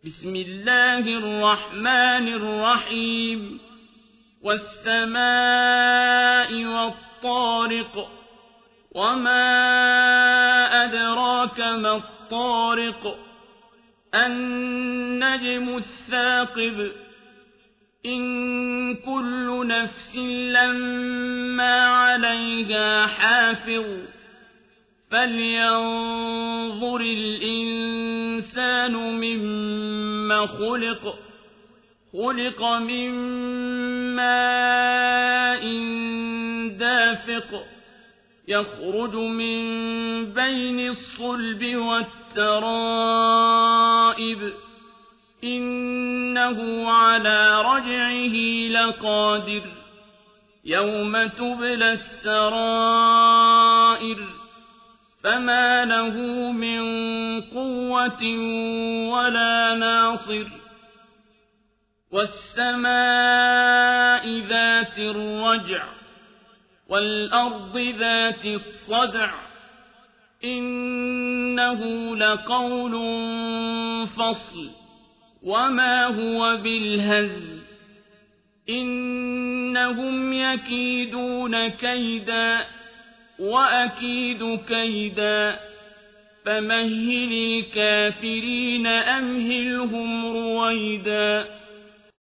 بسم الله الرحمن الرحيم والسماء والطارق وما أدراك ما الطارق النجم الثاقب إن كل نفس لما عليها حافظ فلينظر الإنسان مما خلق من ماء دافق يخرج من بين الصلب والترائب إنه على رجعه لقادر يوم تبلى السرائر فما له من قوة ولا ناصر والسماء ذات الرجع والأرض ذات الصدع إنه لقول فصل وما هو بالهزل إنهم يكيدون كيدا وأكيد كيدا فمهل الكافرين أمهلهم رويدا